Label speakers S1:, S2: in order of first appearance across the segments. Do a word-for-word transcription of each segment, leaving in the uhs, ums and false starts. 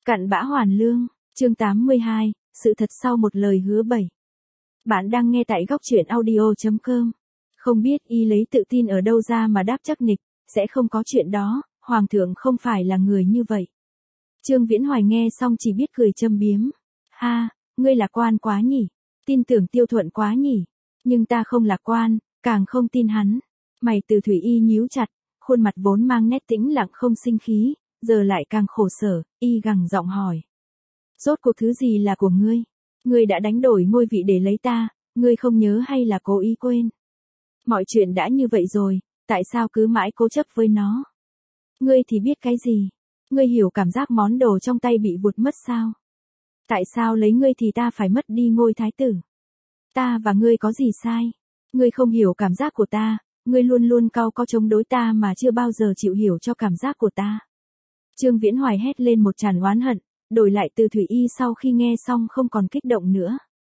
S1: Cặn bã hoàn lương, chương tám mươi hai, sự thật sau một lời hứa bảy. Bạn đang nghe tại góc truyện audio chấm com. Không biết y lấy tự tin ở đâu ra mà đáp chắc nịch, sẽ không có chuyện đó, Hoàng thượng không phải là người như vậy. Trương Viễn Hoài nghe xong chỉ biết cười châm biếm. Ha, ngươi lạc quan quá nhỉ, tin tưởng Tiêu Thuận quá nhỉ, nhưng ta không lạc quan, càng không tin hắn. Mày Từ Thủy Y nhíu chặt, khuôn mặt vốn mang nét tĩnh lặng không sinh khí, giờ lại càng khổ sở, y gằn giọng hỏi. Rốt cuộc thứ gì là của ngươi? Ngươi đã đánh đổi ngôi vị để lấy ta, ngươi không nhớ hay là cố ý quên? Mọi chuyện đã như vậy rồi, tại sao cứ mãi cố chấp với nó? Ngươi thì biết cái gì? Ngươi hiểu cảm giác món đồ trong tay bị vụt mất sao? Tại sao lấy ngươi thì ta phải mất đi ngôi thái tử? Ta và ngươi có gì sai? Ngươi không hiểu cảm giác của ta, ngươi luôn luôn cau có chống đối ta mà chưa bao giờ chịu hiểu cho cảm giác của ta. Trương Viễn Hoài hét lên một tràn oán hận, đổi lại Từ Thủy Y sau khi nghe xong không còn kích động nữa.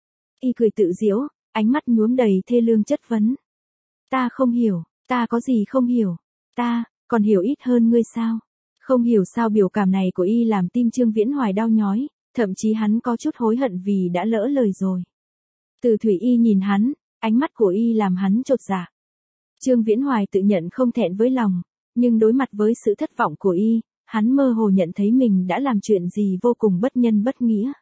S1: Y cười tự giễu, ánh mắt nhuốm đầy thê lương chất vấn. Ta không hiểu, ta có gì không hiểu, ta, còn hiểu ít hơn ngươi sao? Không hiểu sao biểu cảm này của y làm tim Trương Viễn Hoài đau nhói, thậm chí hắn có chút hối hận vì đã lỡ lời rồi. Từ Thủy Y nhìn hắn, ánh mắt của y làm hắn chột dạ. Trương Viễn Hoài tự nhận không thẹn với lòng, nhưng đối mặt với sự thất vọng của y, hắn mơ hồ nhận thấy mình đã làm chuyện gì vô cùng bất nhân bất nghĩa.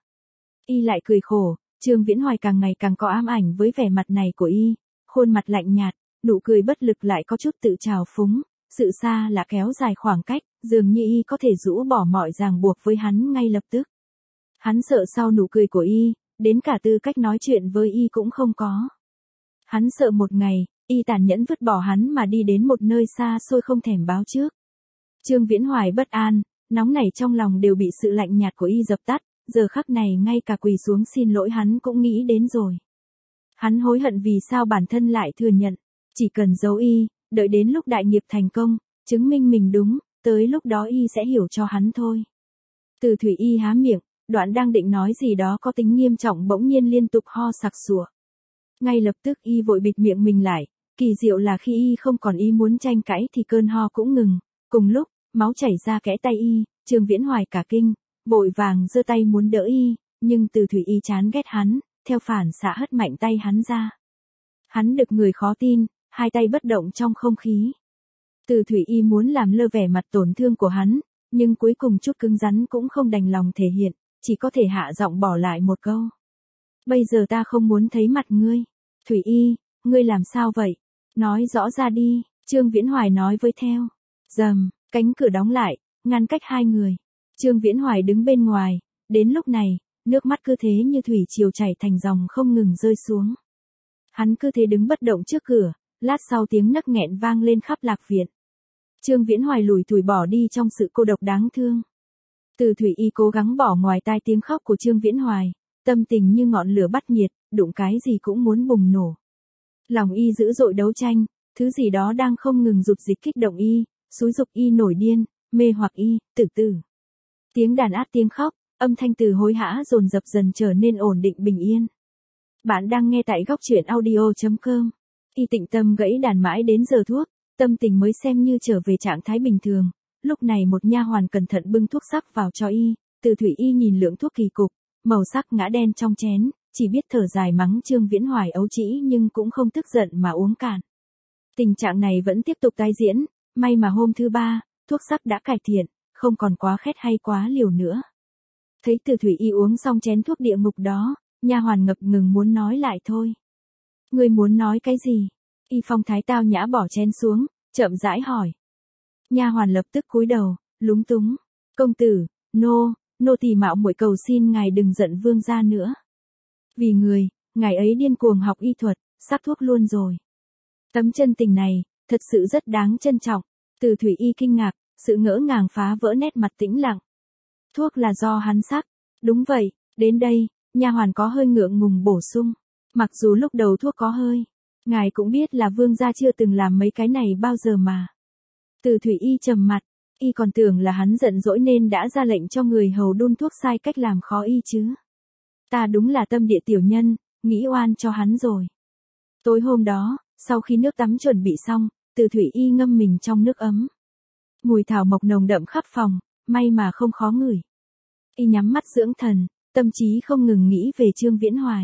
S1: Y lại cười khổ, Trương Viễn Hoài càng ngày càng có ám ảnh với vẻ mặt này của y, khuôn mặt lạnh nhạt, nụ cười bất lực lại có chút tự trào phúng, sự xa lạ kéo dài khoảng cách, dường như y có thể rũ bỏ mọi ràng buộc với hắn ngay lập tức. Hắn sợ sau nụ cười của y, đến cả tư cách nói chuyện với y cũng không có. Hắn sợ một ngày, y tàn nhẫn vứt bỏ hắn mà đi đến một nơi xa xôi không thèm báo trước. Trương Viễn Hoài bất an, nóng nảy trong lòng đều bị sự lạnh nhạt của y dập tắt, giờ khắc này ngay cả quỳ xuống xin lỗi hắn cũng nghĩ đến rồi. Hắn hối hận vì sao bản thân lại thừa nhận, chỉ cần giấu y, đợi đến lúc đại nghiệp thành công, chứng minh mình đúng, tới lúc đó y sẽ hiểu cho hắn thôi. Từ Thủy Y há miệng, đoạn đang định nói gì đó có tính nghiêm trọng bỗng nhiên liên tục ho sặc sụa. Ngay lập tức y vội bịt miệng mình lại, kỳ diệu là khi y không còn ý muốn tranh cãi thì cơn ho cũng ngừng. Cùng lúc, máu chảy ra kẽ tay y, Trương Viễn Hoài cả kinh, vội vàng giơ tay muốn đỡ y, nhưng Từ Thủy Y chán ghét hắn, theo phản xạ hất mạnh tay hắn ra. Hắn được người khó tin, hai tay bất động trong không khí. Từ Thủy Y muốn làm lơ vẻ mặt tổn thương của hắn, nhưng cuối cùng chút cứng rắn cũng không đành lòng thể hiện, chỉ có thể hạ giọng bỏ lại một câu. Bây giờ ta không muốn thấy mặt ngươi. Thủy Y, ngươi làm sao vậy? Nói rõ ra đi, Trương Viễn Hoài nói với theo. Rầm, cánh cửa đóng lại, ngăn cách hai người. Trương Viễn Hoài đứng bên ngoài, đến lúc này, nước mắt cứ thế như thủy triều chảy thành dòng không ngừng rơi xuống. Hắn cứ thế đứng bất động trước cửa, lát sau tiếng nấc nghẹn vang lên khắp lạc viện. Trương Viễn Hoài lủi thủi bỏ đi trong sự cô độc đáng thương. Từ Thủy Y cố gắng bỏ ngoài tai tiếng khóc của Trương Viễn Hoài, tâm tình như ngọn lửa bắt nhiệt, đụng cái gì cũng muốn bùng nổ. Lòng y dữ dội đấu tranh, thứ gì đó đang không ngừng dục dịch kích động y, xúi dục y nổi điên, mê hoặc y, tử tử. Tiếng đàn át tiếng khóc, âm thanh từ hối hã dồn dập dần trở nên ổn định bình yên. Bạn đang nghe tại góc truyện audio chấm com. Y tĩnh tâm gãy đàn mãi đến giờ thuốc, tâm tình mới xem như trở về trạng thái bình thường. Lúc này một nha hoàn cẩn thận bưng thuốc sắc vào cho y, Từ Thủy Y nhìn lượng thuốc kỳ cục, màu sắc ngã đen trong chén, chỉ biết thở dài mắng Trương Viễn Hoài ấu trĩ nhưng cũng không tức giận mà uống cạn. Tình trạng này vẫn tiếp tục tái diễn, may mà hôm thứ ba, thuốc sắc đã cải thiện, không còn quá khét hay quá liều nữa. Thấy Từ Thủy Y uống xong chén thuốc địa ngục đó, nha hoàn ngập ngừng muốn nói lại thôi. Ngươi muốn nói cái gì? Y phong thái tao nhã bỏ chén xuống, chậm rãi hỏi. Nha hoàn lập tức cúi đầu, lúng túng. Công tử, nô, nô tỳ mạo muội cầu xin ngài đừng giận vương gia nữa. Vì người, ngài ấy điên cuồng học y thuật, sắc thuốc luôn rồi. Tấm chân tình này, thật sự rất đáng trân trọng. Từ Thủy Y kinh ngạc, sự ngỡ ngàng phá vỡ nét mặt tĩnh lặng. Thuốc là do hắn sắc. Đúng vậy, đến đây, nha hoàn có hơi ngượng ngùng bổ sung. Mặc dù lúc đầu thuốc có hơi, ngài cũng biết là vương gia chưa từng làm mấy cái này bao giờ mà. Từ Thủy Y trầm mặt, y còn tưởng là hắn giận dỗi nên đã ra lệnh cho người hầu đun thuốc sai cách làm khó y chứ. Ta đúng là tâm địa tiểu nhân, nghĩ oan cho hắn rồi. Tối hôm đó, sau khi nước tắm chuẩn bị xong, Từ Thủy Y ngâm mình trong nước ấm. Mùi thảo mộc nồng đậm khắp phòng, may mà không khó ngửi. Y nhắm mắt dưỡng thần, tâm trí không ngừng nghĩ về Trương Viễn Hoài.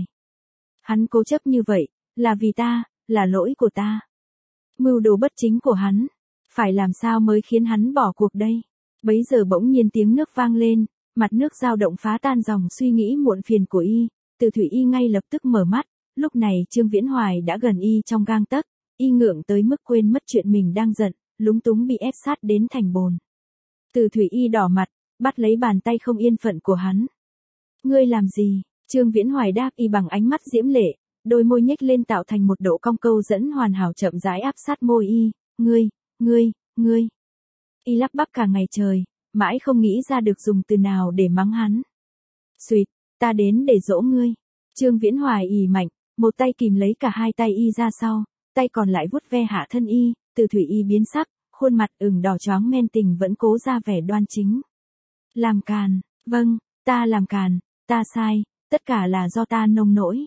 S1: Hắn cố chấp như vậy, là vì ta, là lỗi của ta. Mưu đồ bất chính của hắn, phải làm sao mới khiến hắn bỏ cuộc đây? Bấy giờ bỗng nhiên tiếng nước vang lên, mặt nước dao động phá tan dòng suy nghĩ muộn phiền của Y, Từ Thủy Y ngay lập tức mở mắt, lúc này Trương Viễn Hoài đã gần Y trong gang tấc, Y ngượng tới mức quên mất chuyện mình đang giận, lúng túng bị ép sát đến thành bồn. Từ Thủy Y đỏ mặt, bắt lấy bàn tay không yên phận của hắn. Ngươi làm gì? Trương Viễn Hoài đáp Y bằng ánh mắt diễm lệ, đôi môi nhếch lên tạo thành một độ cong câu dẫn hoàn hảo chậm rãi áp sát môi Y, ngươi, ngươi, ngươi. Y lắp bắp cả ngày trời, mãi không nghĩ ra được dùng từ nào để mắng hắn. Xuyệt, ta đến để dỗ ngươi. Trương Viễn Hoài ỉ mạnh, một tay kìm lấy cả hai tay Y ra sau, tay còn lại vuốt ve hạ thân Y, Từ Thủy Y biến sắc, khuôn mặt ửng đỏ choáng men tình vẫn cố ra vẻ đoan chính. Làm càn, vâng, ta làm càn, ta sai, tất cả là do ta nông nỗi.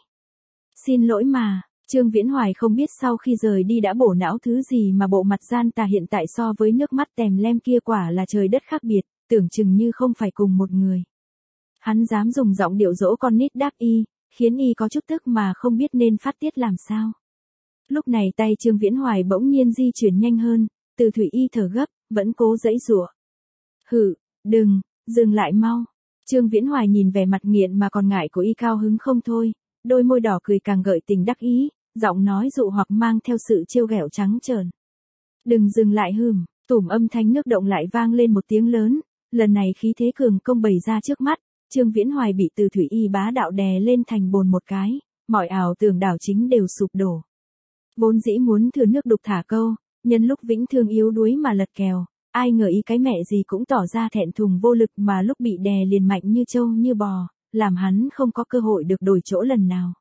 S1: Xin lỗi mà, Trương Viễn Hoài không biết sau khi rời đi đã bổ não thứ gì mà bộ mặt gian tà hiện tại so với nước mắt tèm lem kia quả là trời đất khác biệt, tưởng chừng như không phải cùng một người. Hắn dám dùng giọng điệu dỗ con nít đáp Y, khiến Y có chút tức mà không biết nên phát tiết làm sao. Lúc này tay Trương Viễn Hoài bỗng nhiên di chuyển nhanh hơn, Từ Thủy Y thở gấp, vẫn cố giãy giụa. Hử, đừng, dừng lại mau. Trương Viễn Hoài nhìn vẻ mặt nghiện mà còn ngại của Y cao hứng không thôi, đôi môi đỏ cười càng gợi tình đắc ý, giọng nói dụ hoặc mang theo sự trêu ghẹo trắng trợn. Đừng dừng lại hừm, tủm âm thanh nước động lại vang lên một tiếng lớn, lần này khí thế cường công bày ra trước mắt, Trương Viễn Hoài bị Từ Thủy Y bá đạo đè lên thành bồn một cái, mọi ảo tưởng đảo chính đều sụp đổ. Vốn dĩ muốn thừa nước đục thả câu, nhân lúc Vĩnh Thương yếu đuối mà lật kèo, ai ngờ Y cái mẹ gì cũng tỏ ra thẹn thùng vô lực mà lúc bị đè liền mạnh như trâu như bò, làm hắn không có cơ hội được đổi chỗ lần nào.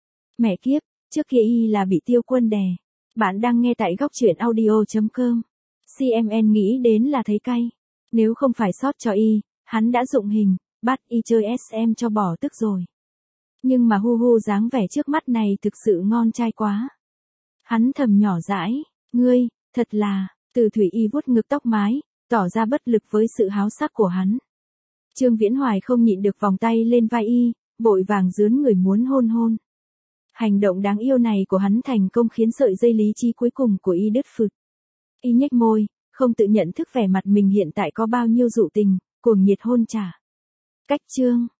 S1: Mẹ kiếp, trước kia Y là bị Tiêu Quân đè. Bạn đang nghe tại góc truyện audio chấm com. xê em en nghĩ đến là thấy cay. Nếu không phải sót cho Y, hắn đã dụng hình, bắt Y chơi ét em cho bỏ tức rồi. Nhưng mà hu hu dáng vẻ trước mắt này thực sự ngon trai quá. Hắn thầm nhỏ dãi, ngươi, thật là, Từ Thủy Y vuốt ngực tóc mái, tỏ ra bất lực với sự háo sắc của hắn. Trương Viễn Hoài không nhịn được vòng tay lên vai Y, vội vàng dướn người muốn hôn hôn. Hành động đáng yêu này của hắn thành công khiến sợi dây lý trí cuối cùng của Y đứt phụt. Y nhếch môi, không tự nhận thức vẻ mặt mình hiện tại có bao nhiêu dụ tình, cuồng nhiệt hôn trả. Cách chương